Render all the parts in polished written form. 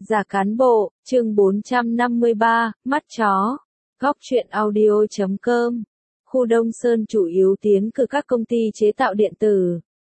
Giả cán bộ, chương 453, mắt chó. Góc truyện audio.com. Khu Đông Sơn chủ yếu tiến cử các công ty chế tạo điện tử,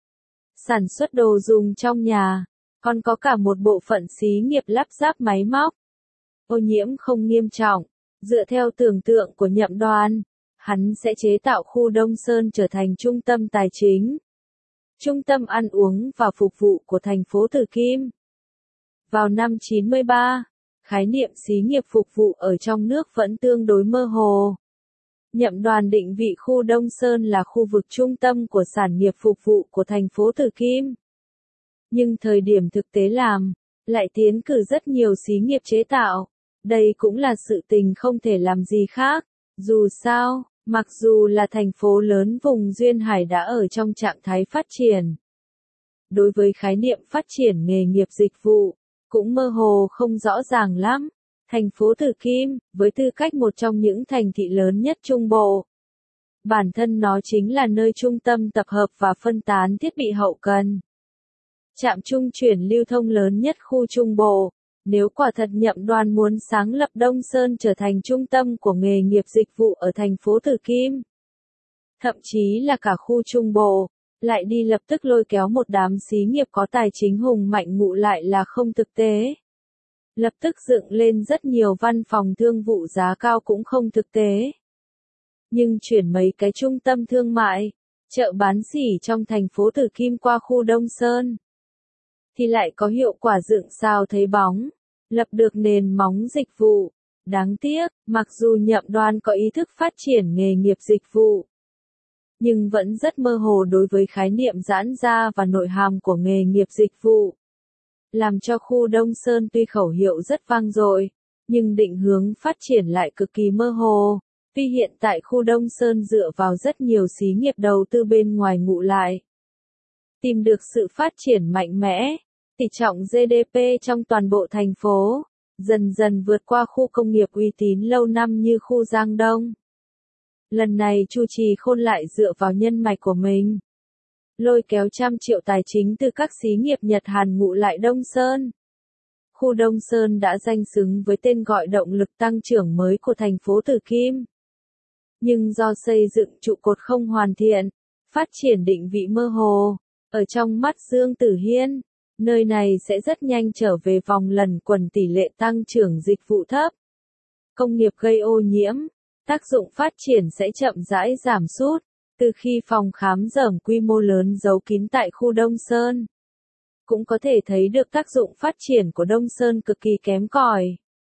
sản xuất đồ dùng trong nhà, còn có cả một bộ phận xí nghiệp lắp ráp máy móc. Ô nhiễm không nghiêm trọng, dựa theo tưởng tượng của Nhậm Đoan, hắn sẽ chế tạo khu Đông Sơn trở thành trung tâm tài chính, trung tâm ăn uống và phục vụ của thành phố Từ Kim. Vào năm 93, khái niệm xí nghiệp phục vụ ở trong nước vẫn tương đối mơ hồ. Nhậm Đoan định vị khu Đông Sơn là khu vực trung tâm của sản nghiệp phục vụ của thành phố Từ Kim. Nhưng thời điểm thực tế làm, lại tiến cử rất nhiều xí nghiệp chế tạo. Đây cũng là sự tình không thể làm gì khác. Dù sao, mặc dù là thành phố lớn vùng Duyên Hải đã ở trong trạng thái phát triển. Đối với khái niệm phát triển nghề nghiệp dịch vụ, cũng mơ hồ không rõ ràng lắm. Thành phố Từ Kim, với tư cách một trong những thành thị lớn nhất Trung Bộ, bản thân nó chính là nơi trung tâm tập hợp và phân tán thiết bị hậu cần, trạm trung chuyển lưu thông lớn nhất khu Trung Bộ. Nếu quả thật Nhậm Đoan muốn sáng lập Đông Sơn trở thành trung tâm của nghề nghiệp dịch vụ ở thành phố Từ Kim, thậm chí là cả khu Trung Bộ, lại đi lập tức lôi kéo một đám xí nghiệp có tài chính hùng mạnh ngụ lại là không thực tế. Lập tức dựng lên rất nhiều văn phòng thương vụ giá cao cũng không thực tế. Nhưng chuyển mấy cái trung tâm thương mại, chợ bán sỉ trong thành phố Từ Kim qua khu Đông Sơn, thì lại có hiệu quả dựng sao thấy bóng, lập được nền móng dịch vụ. Đáng tiếc, mặc dù Nhậm Đoan có ý thức phát triển nghề nghiệp dịch vụ, nhưng vẫn rất mơ hồ đối với khái niệm giãn ra và nội hàm của nghề nghiệp dịch vụ. Làm cho khu Đông Sơn tuy khẩu hiệu rất vang dội, nhưng định hướng phát triển lại cực kỳ mơ hồ, vì hiện tại khu Đông Sơn dựa vào rất nhiều xí nghiệp đầu tư bên ngoài ngụ lại. Tìm được sự phát triển mạnh mẽ, tỷ trọng GDP trong toàn bộ thành phố, dần dần vượt qua khu công nghiệp uy tín lâu năm như khu Giang Đông. Lần này Chu Trì Khôn lại dựa vào nhân mạch của mình, lôi kéo trăm triệu tài chính từ các xí nghiệp Nhật Hàn ngụ lại Đông Sơn. Khu Đông Sơn đã danh xứng với tên gọi động lực tăng trưởng mới của thành phố Từ Kim. Nhưng do xây dựng trụ cột không hoàn thiện, phát triển định vị mơ hồ, ở trong mắt Dương Tử Hiên, nơi này sẽ rất nhanh trở về vòng lẩn quẩn tỷ lệ tăng trưởng dịch vụ thấp. Công nghiệp gây ô nhiễm, tác dụng phát triển sẽ chậm rãi giảm sút. Từ khi phòng khám dởm quy mô lớn giấu kín tại khu Đông Sơn, cũng có thể thấy được tác dụng phát triển của Đông Sơn cực kỳ kém cỏi.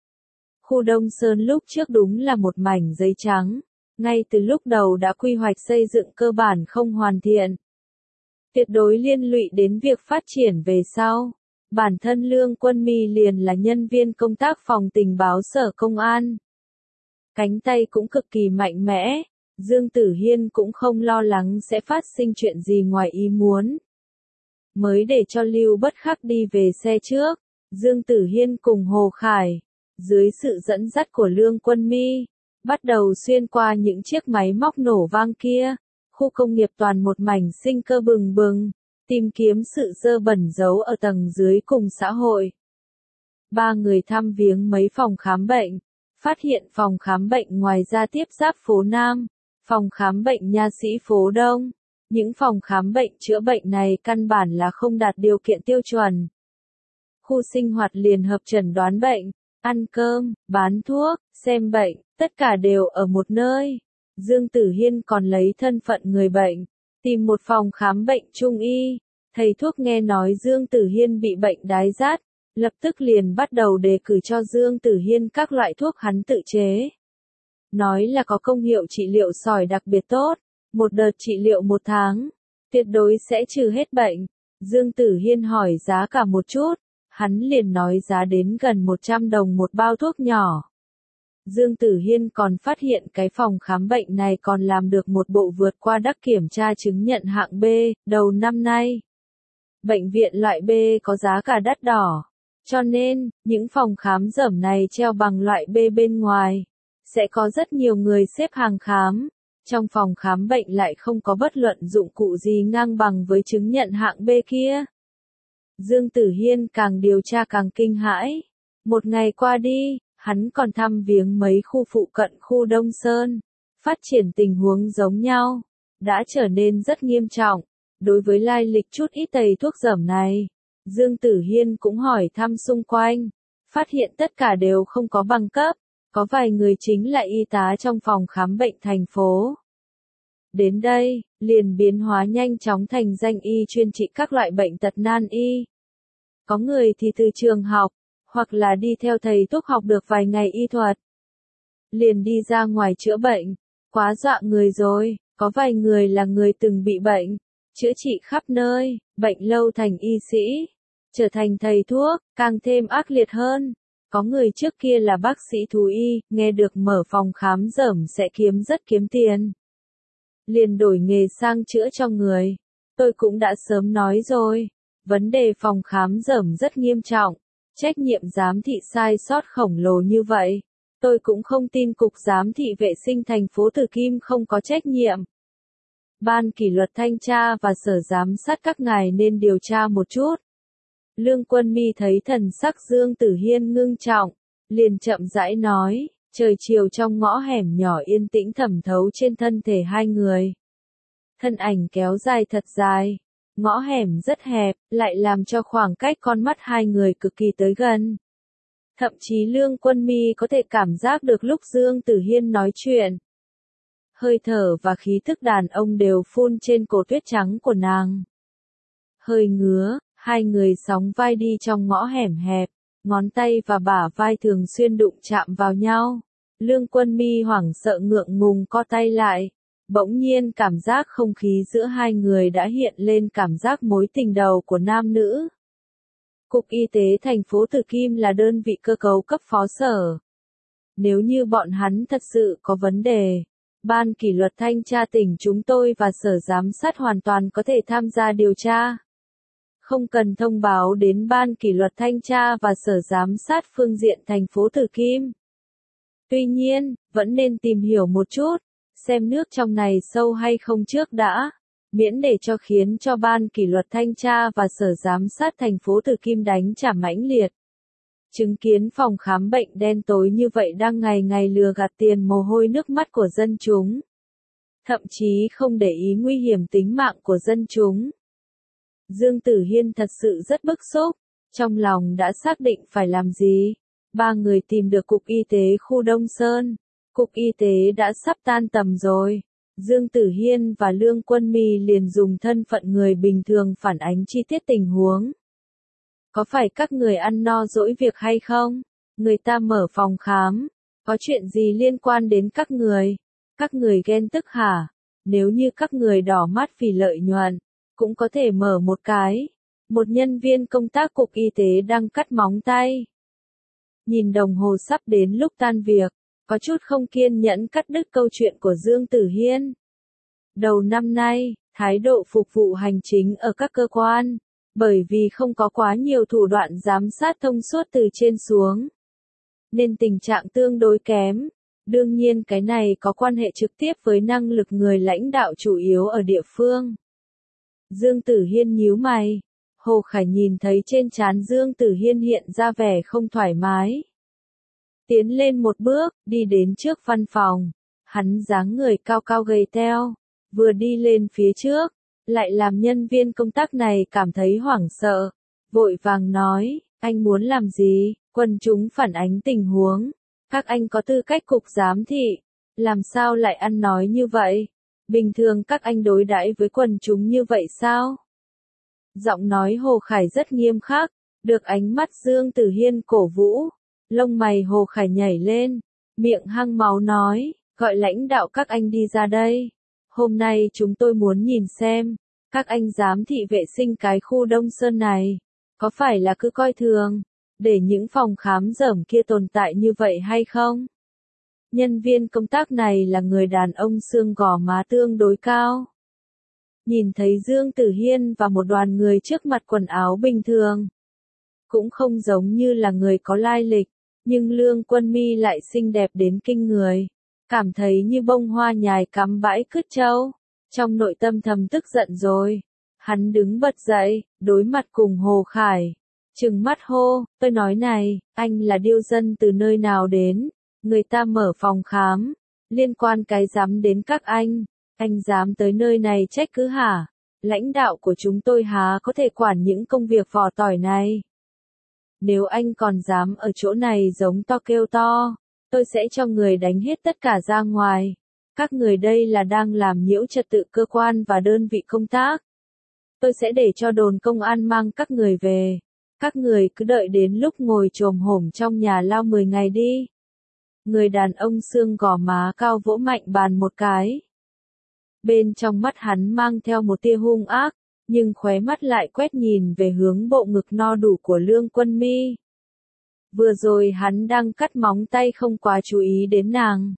Khu Đông Sơn lúc trước đúng là một mảnh giấy trắng, ngay từ lúc đầu đã quy hoạch xây dựng cơ bản không hoàn thiện, tuyệt đối liên lụy đến việc phát triển về sau. Bản thân Lương Quân My liền là nhân viên công tác phòng tình báo Sở Công an, cánh tay cũng cực kỳ mạnh mẽ. Dương Tử Hiên cũng không lo lắng sẽ phát sinh chuyện gì ngoài ý muốn. Mới để cho Lưu Bất Khắc đi về xe trước, Dương Tử Hiên cùng Hồ Khải, dưới sự dẫn dắt của Lương Quân My, bắt đầu xuyên qua những chiếc máy móc nổ vang kia, khu công nghiệp toàn một mảnh sinh cơ bừng bừng, tìm kiếm sự dơ bẩn giấu ở tầng dưới cùng xã hội. Ba người thăm viếng mấy phòng khám bệnh, phát hiện phòng khám bệnh ngoài ra tiếp giáp phố Nam, phòng khám bệnh Nha Sĩ phố Đông. Những phòng khám bệnh chữa bệnh này căn bản là không đạt điều kiện tiêu chuẩn. Khu sinh hoạt liên hợp chẩn đoán bệnh, ăn cơm, bán thuốc, xem bệnh, tất cả đều ở một nơi. Dương Tử Hiên còn lấy thân phận người bệnh, tìm một phòng khám bệnh trung y. Thầy thuốc nghe nói Dương Tử Hiên bị bệnh đái rát, lập tức liền bắt đầu đề cử cho Dương Tử Hiên các loại thuốc hắn tự chế. Nói là có công hiệu trị liệu sỏi đặc biệt tốt, một đợt trị liệu 1 tháng, tuyệt đối sẽ trừ hết bệnh. Dương Tử Hiên hỏi giá cả một chút, hắn liền nói giá đến gần 100 đồng một bao thuốc nhỏ. Dương Tử Hiên còn phát hiện cái phòng khám bệnh này còn làm được một bộ vượt qua đắc kiểm tra chứng nhận hạng B, đầu năm nay. Bệnh viện loại B có giá cả đắt đỏ, cho nên, những phòng khám dởm này treo bằng loại B bên ngoài, sẽ có rất nhiều người xếp hàng khám. Trong phòng khám bệnh lại không có bất luận dụng cụ gì ngang bằng với chứng nhận hạng B kia. Dương Tử Hiên càng điều tra càng kinh hãi, Một ngày qua đi, hắn còn thăm viếng mấy khu phụ cận khu Đông Sơn. Phát triển tình huống giống nhau, đã trở nên rất nghiêm trọng. Đối với lai lịch chút ít tầy thuốc dởm này, Dương Tử Hiên cũng hỏi thăm xung quanh, phát hiện tất cả đều không có bằng cấp, có vài người chính là y tá trong phòng khám bệnh thành phố. Đến đây, liền biến hóa nhanh chóng thành danh y chuyên trị các loại bệnh tật nan y. Có người thì từ trường học, hoặc là đi theo thầy thuốc học được vài ngày y thuật. Liền đi ra ngoài chữa bệnh, quá dọa người rồi, có vài người là người từng bị bệnh, chữa trị khắp nơi, bệnh lâu thành y sĩ, trở thành thầy thuốc, càng thêm ác liệt hơn. Có người trước kia là bác sĩ thú y, nghe được mở phòng khám dởm sẽ rất kiếm tiền. Liền đổi nghề sang chữa cho người. Tôi cũng đã sớm nói rồi, vấn đề phòng khám dởm rất nghiêm trọng, trách nhiệm giám thị sai sót khổng lồ như vậy. Tôi cũng không tin Cục Giám thị Vệ sinh thành phố Từ Kim không có trách nhiệm. Ban kỷ luật thanh tra và sở giám sát các ngài nên điều tra một chút. Lương Quân Mi thấy thần sắc Dương Tử Hiên ngưng trọng, liền chậm rãi nói, trời chiều trong ngõ hẻm nhỏ yên tĩnh thẩm thấu trên thân thể hai người. Thân ảnh kéo dài thật dài, ngõ hẻm rất hẹp, lại làm cho khoảng cách con mắt hai người cực kỳ tới gần. Thậm chí Lương Quân Mi có thể cảm giác được lúc Dương Tử Hiên nói chuyện. Hơi thở và khí thức đàn ông đều phun trên cổ tuyết trắng của nàng. Hơi ngứa, hai người sóng vai đi trong ngõ hẻm hẹp, ngón tay và bả vai thường xuyên đụng chạm vào nhau. Lương Quân Mi hoảng sợ ngượng ngùng co tay lại. Bỗng nhiên cảm giác không khí giữa hai người đã hiện lên cảm giác mối tình đầu của nam nữ. Cục Y tế thành phố Từ Kim là đơn vị cơ cấu cấp phó sở. Nếu như bọn hắn thật sự có vấn đề, Ban kỷ luật thanh tra tỉnh chúng tôi và sở giám sát hoàn toàn có thể tham gia điều tra. Không cần thông báo đến Ban kỷ luật thanh tra và sở giám sát phương diện thành phố Từ Kim. Tuy nhiên, vẫn nên tìm hiểu một chút, xem nước trong này sâu hay không trước đã, miễn để khiến cho Ban kỷ luật thanh tra và sở giám sát thành phố Từ Kim đánh trả mãnh liệt. Chứng kiến phòng khám bệnh đen tối như vậy đang ngày ngày lừa gạt tiền mồ hôi nước mắt của dân chúng. Thậm chí không để ý nguy hiểm tính mạng của dân chúng. Dương Tử Hiên thật sự rất bức xúc, trong lòng đã xác định phải làm gì. Ba người tìm được Cục Y tế khu Đông Sơn. Cục Y tế đã sắp tan tầm rồi. Dương Tử Hiên và Lương Quân Mi liền dùng thân phận người bình thường phản ánh chi tiết tình huống. Có phải các người ăn no dỗi việc hay không? Người ta mở phòng khám. Có chuyện gì liên quan đến các người? Các người ghen tức hả? Nếu như các người đỏ mắt vì lợi nhuận, cũng có thể mở một cái. Một nhân viên công tác Cục Y tế đang cắt móng tay. Nhìn đồng hồ sắp đến lúc tan việc, có chút không kiên nhẫn cắt đứt câu chuyện của Dương Tử Hiên. Đầu năm nay, thái độ phục vụ hành chính ở các cơ quan, bởi vì không có quá nhiều thủ đoạn giám sát thông suốt từ trên xuống, nên tình trạng tương đối kém. Đương nhiên cái này có quan hệ trực tiếp với năng lực người lãnh đạo chủ yếu ở địa phương. Dương Tử Hiên nhíu mày. Hồ Khải nhìn thấy trên trán Dương Tử Hiên hiện ra vẻ không thoải mái. Tiến lên một bước, đi đến trước văn phòng. Hắn dáng người cao cao gầy teo, vừa đi lên phía trước, lại làm nhân viên công tác này cảm thấy hoảng sợ. Vội vàng nói, anh muốn làm gì? Quần chúng phản ánh tình huống. Các anh có tư cách cục giám thị, làm sao lại ăn nói như vậy? Bình thường các anh đối đãi với quần chúng như vậy sao? Giọng nói Hồ Khải rất nghiêm khắc, được ánh mắt Dương Tử Hiên cổ vũ. Lông mày Hồ Khải nhảy lên, miệng hăng máu nói, gọi lãnh đạo các anh đi ra đây. Hôm nay chúng tôi muốn nhìn xem, các anh giám thị vệ sinh cái khu Đông Sơn này, có phải là cứ coi thường, để những phòng khám dởm kia tồn tại như vậy hay không? Nhân viên công tác này là người đàn ông xương gò má tương đối cao. Nhìn thấy Dương Tử Hiên và một đoàn người trước mặt quần áo bình thường. Cũng không giống như là người có lai lịch, nhưng Lương Quân Mi lại xinh đẹp đến kinh người. Cảm thấy như bông hoa nhài cắm bãi cứt trâu. Trong nội tâm thầm tức giận rồi. Hắn đứng bật dậy, đối mặt cùng Hồ Khải. Trừng mắt hô, tôi nói này, anh là điêu dân từ nơi nào đến, người ta mở phòng khám, liên quan cái dám đến các anh dám tới nơi này trách cứ hả? Lãnh đạo của chúng tôi há có thể quản những công việc vò tỏi này. Nếu anh còn dám ở chỗ này giống to kêu to, tôi sẽ cho người đánh hết tất cả ra ngoài. Các người đây là đang làm nhiễu trật tự cơ quan và đơn vị công tác. Tôi sẽ để cho đồn công an mang các người về. Các người cứ đợi đến lúc ngồi chồm hổm trong nhà lao 10 ngày đi. Người đàn ông xương gò má cao vỗ mạnh bàn một cái. Bên trong mắt hắn mang theo một tia hung ác, nhưng khóe mắt lại quét nhìn về hướng bộ ngực no đủ của Lương Quân Mi. Vừa rồi hắn đang cắt móng tay không quá chú ý đến nàng.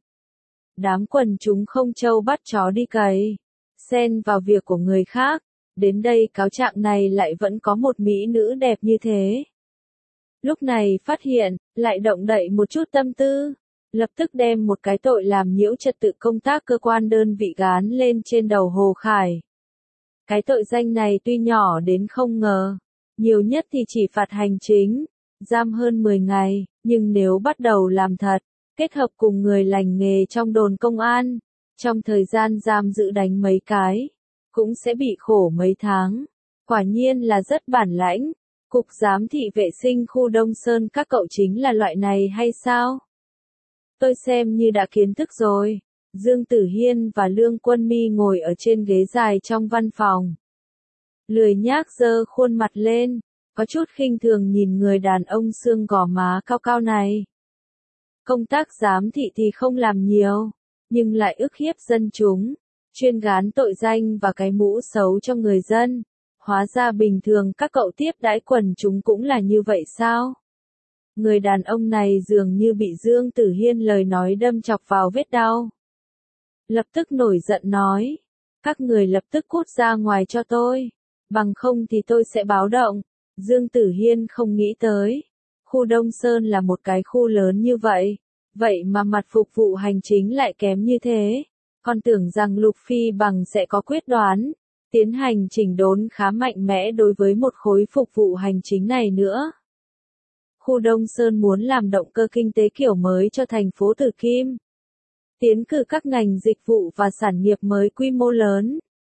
Đám quần chúng không trâu bắt chó đi cày, xen vào việc của người khác, đến đây cáo trạng này lại vẫn có một mỹ nữ đẹp như thế. Lúc này phát hiện, lại động đậy một chút tâm tư, lập tức đem một cái tội làm nhiễu trật tự công tác cơ quan đơn vị gán lên trên đầu Hồ Khải. Cái tội danh này tuy nhỏ đến không ngờ, nhiều nhất thì chỉ phạt hành chính, giam hơn 10 ngày, nhưng nếu bắt đầu làm thật, kết hợp cùng người lành nghề trong đồn công an, trong thời gian giam giữ đánh mấy cái, cũng sẽ bị khổ mấy tháng. Quả nhiên là rất bản lãnh. Cục giám thị vệ sinh khu Đông Sơn các cậu chính là loại này hay sao? Tôi xem như đã kiến thức rồi. Dương Tử Hiên và Lương Quân Mi ngồi ở trên ghế dài trong văn phòng. Lười nhác giơ khuôn mặt lên, có chút khinh thường nhìn người đàn ông xương gò má cao cao này. Công tác giám thị thì không làm nhiều, nhưng lại ức hiếp dân chúng, chuyên gán tội danh và cái mũ xấu cho người dân. Hóa ra bình thường các cậu tiếp đãi quần chúng cũng là như vậy sao? Người đàn ông này dường như bị Dương Tử Hiên lời nói đâm chọc vào vết đau. Lập tức nổi giận nói, các người lập tức cút ra ngoài cho tôi, bằng không thì tôi sẽ báo động. Dương Tử Hiên không nghĩ tới, khu Đông Sơn là một cái khu lớn như vậy, vậy mà mặt phục vụ hành chính lại kém như thế. Còn tưởng rằng Lục Phi Bằng sẽ có quyết đoán, tiến hành chỉnh đốn khá mạnh mẽ đối với một khối phục vụ hành chính này nữa. Khu Đông Sơn muốn làm động cơ kinh tế kiểu mới cho thành phố Tử Kim. Tiến cử các ngành dịch vụ và sản nghiệp mới quy mô lớn.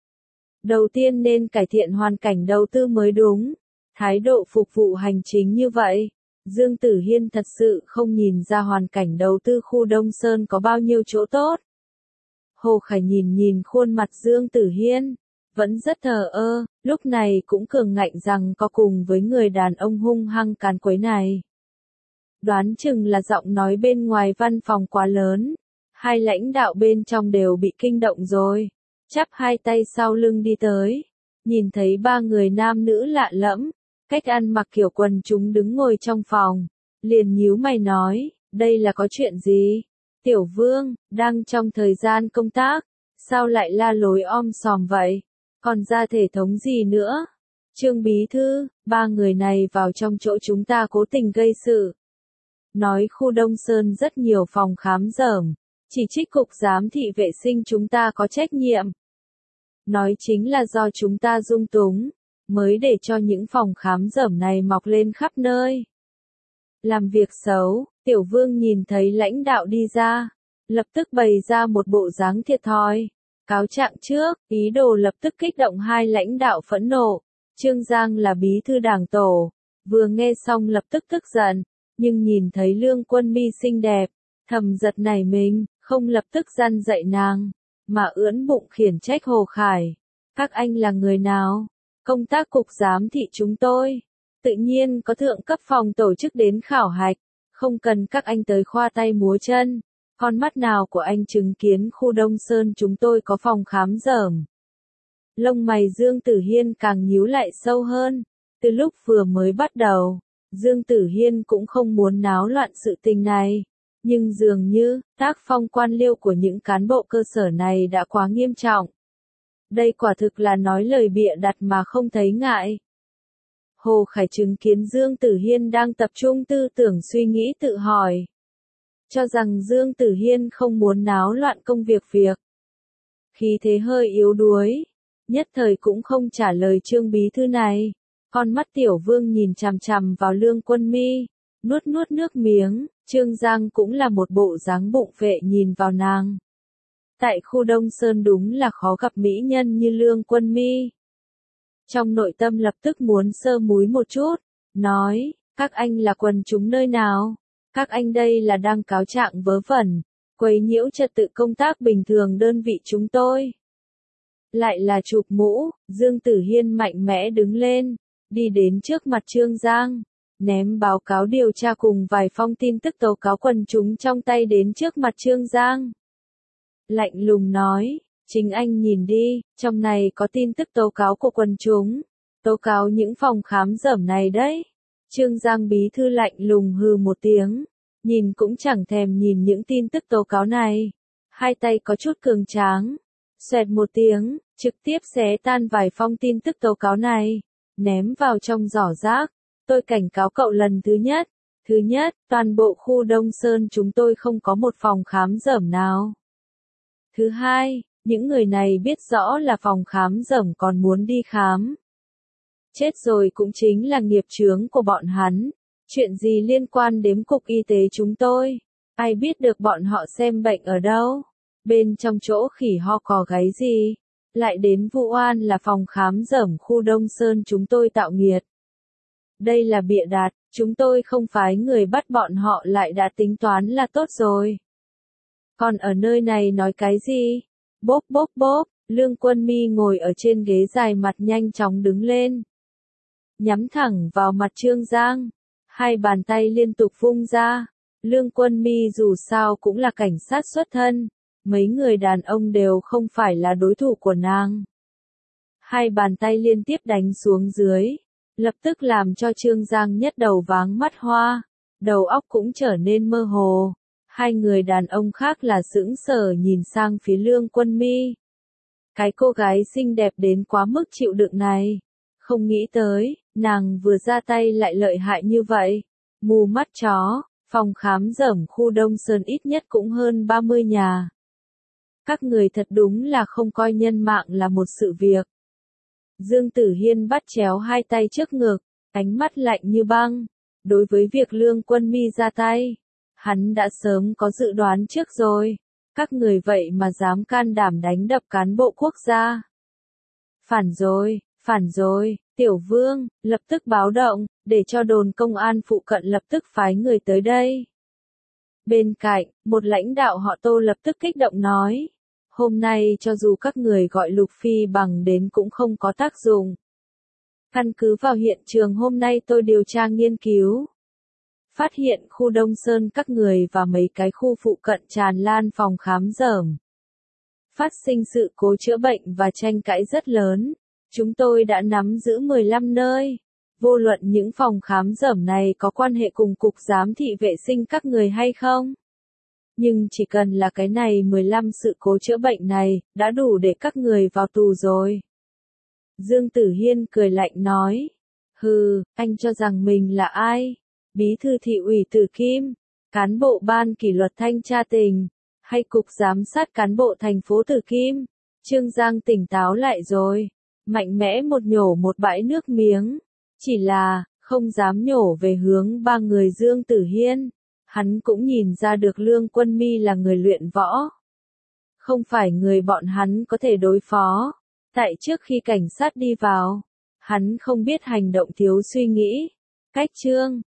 Đầu tiên nên cải thiện hoàn cảnh đầu tư mới đúng. Thái độ phục vụ hành chính như vậy, Dương Tử Hiên thật sự không nhìn ra hoàn cảnh đầu tư khu Đông Sơn có bao nhiêu chỗ tốt. Hồ Khải nhìn khuôn mặt Dương Tử Hiên, vẫn rất thờ ơ, lúc này cũng cường ngạnh rằng có cùng với người đàn ông hung hăng càn quấy này. Đoán chừng là giọng nói bên ngoài văn phòng quá lớn, hai lãnh đạo bên trong đều bị kinh động rồi, chắp hai tay sau lưng đi tới, nhìn thấy ba người nam nữ lạ lẫm, cách ăn mặc kiểu quần chúng đứng ngồi trong phòng, liền nhíu mày nói, đây là có chuyện gì? Tiểu Vương, đang trong thời gian công tác, sao lại la lối om sòm vậy? Còn ra thể thống gì nữa? Trương Bí Thư, ba người này vào trong chỗ chúng ta cố tình gây sự. Nói khu Đông Sơn rất nhiều phòng khám dởm, chỉ trích cục giám thị vệ sinh chúng ta có trách nhiệm. Nói chính là do chúng ta dung túng, mới để cho những phòng khám dởm này mọc lên khắp nơi. Làm việc xấu, Tiểu Vương nhìn thấy lãnh đạo đi ra, lập tức bày ra một bộ dáng thiệt thòi. Cáo trạng trước, ý đồ lập tức kích động hai lãnh đạo phẫn nộ. Trương Giang là bí thư đảng tổ, vừa nghe xong lập tức tức giận, nhưng nhìn thấy Lương Quân Mi xinh đẹp, thầm giật nảy mình, không lập tức răn dạy nàng, mà ưỡn bụng khiển trách Hồ Khải. Các anh là người nào? Công tác cục giám thị chúng tôi. Tự nhiên có thượng cấp phòng tổ chức đến khảo hạch, không cần các anh tới khoa tay múa chân. Con mắt nào của anh chứng kiến khu Đông Sơn chúng tôi có phòng khám dởm? Lông mày Dương Tử Hiên càng nhíu lại sâu hơn. Từ lúc vừa mới bắt đầu, Dương Tử Hiên cũng không muốn náo loạn sự tình này. Nhưng dường như, tác phong quan liêu của những cán bộ cơ sở này đã quá nghiêm trọng. Đây quả thực là nói lời bịa đặt mà không thấy ngại. Hồ Khải chứng kiến Dương Tử Hiên đang tập trung tư tưởng suy nghĩ tự hỏi. Cho rằng Dương Tử Hiên không muốn náo loạn công việc. Khí thế hơi yếu đuối, nhất thời cũng không trả lời Trương Bí Thư này. Con mắt Tiểu Vương nhìn chằm chằm vào Lương Quân Mi, nuốt nuốt nước miếng, Trương Giang cũng là một bộ dáng bụng phệ nhìn vào nàng. Tại khu Đông Sơn đúng là khó gặp mỹ nhân như Lương Quân Mi. Trong nội tâm lập tức muốn sơ múi một chút, nói, các anh là quần chúng nơi nào? Các anh đây là đang cáo trạng vớ vẩn, quấy nhiễu trật tự công tác bình thường đơn vị chúng tôi. Lại là chụp mũ, Dương Tử Hiên mạnh mẽ đứng lên, đi đến trước mặt Trương Giang, ném báo cáo điều tra cùng vài phong tin tức tố cáo quần chúng trong tay đến trước mặt Trương Giang. Lạnh lùng nói, chính anh nhìn đi, trong này có tin tức tố cáo của quần chúng, tố cáo những phòng khám dởm này đấy. Trương Giang bí thư lạnh lùng hừ một tiếng, nhìn cũng chẳng thèm nhìn những tin tức tố cáo này. Hai tay có chút cường tráng, xoẹt một tiếng, trực tiếp xé tan vài phong tin tức tố cáo này, ném vào trong giỏ rác. Tôi cảnh cáo cậu lần thứ nhất. Thứ nhất, toàn bộ khu Đông Sơn chúng tôi không có một phòng khám dởm nào. Thứ hai, những người này biết rõ là phòng khám dởm còn muốn đi khám. Chết rồi cũng chính là nghiệp chướng của bọn hắn. Chuyện gì liên quan đến cục y tế chúng tôi? Ai biết được bọn họ xem bệnh ở đâu? Bên trong chỗ khỉ ho cò gáy gì? Lại đến vụ oan là phòng khám dởm khu Đông Sơn chúng tôi tạo nghiệt. Đây là bịa đặt, chúng tôi không phái người bắt bọn họ lại đã tính toán là tốt rồi. Còn ở nơi này nói cái gì? Bốp bốp bốp, Lương Quân Mi ngồi ở trên ghế dài mặt nhanh chóng đứng lên. Nhắm thẳng vào mặt Trương Giang, hai bàn tay liên tục vung ra. Lương Quân Mi dù sao cũng là cảnh sát xuất thân, mấy người đàn ông đều không phải là đối thủ của nàng. Hai bàn tay liên tiếp đánh xuống dưới, lập tức làm cho Trương Giang nhất đầu váng mắt hoa, đầu óc cũng trở nên mơ hồ. Hai người đàn ông khác là sững sờ nhìn sang phía Lương Quân Mi. Cái cô gái xinh đẹp đến quá mức chịu đựng này. Không nghĩ tới, nàng vừa ra tay lại lợi hại như vậy. Mù mắt chó, phòng khám dởm khu Đông Sơn ít nhất cũng hơn 30 nhà. Các người thật đúng là không coi nhân mạng là một sự việc. Dương Tử Hiên bắt chéo hai tay trước ngực, ánh mắt lạnh như băng. Đối với việc Lương Quân Mi ra tay, hắn đã sớm có dự đoán trước rồi. Các người vậy mà dám can đảm đánh đập cán bộ quốc gia. Phản rồi, Tiểu Vương, lập tức báo động, để cho đồn công an phụ cận lập tức phái người tới đây. Bên cạnh, một lãnh đạo họ Tô lập tức kích động nói. Hôm nay cho dù các người gọi Lục Phi bằng đến cũng không có tác dụng. Căn cứ vào hiện trường hôm nay tôi điều tra nghiên cứu. Phát hiện khu Đông Sơn các người và mấy cái khu phụ cận tràn lan phòng khám dởm. Phát sinh sự cố chữa bệnh và tranh cãi rất lớn. Chúng tôi đã nắm giữ 15 nơi. Vô luận những phòng khám dởm này có quan hệ cùng cục giám thị vệ sinh các người hay không. Nhưng chỉ cần là cái này 15 sự cố chữa bệnh này, đã đủ để các người vào tù rồi. Dương Tử Hiên cười lạnh nói. Hừ, anh cho rằng mình là ai? Bí thư thị ủy Tử Kim, cán bộ ban kỷ luật thanh tra tỉnh, hay cục giám sát cán bộ thành phố Tử Kim? Trương Giang tỉnh táo lại rồi, mạnh mẽ một nhổ một bãi nước miếng, chỉ là, không dám nhổ về hướng ba người Dương Tử Hiên. Hắn cũng nhìn ra được Lương Quân Mi là người luyện võ. Không phải người bọn hắn có thể đối phó. Tại trước khi cảnh sát đi vào, hắn không biết hành động thiếu suy nghĩ. Cách Trương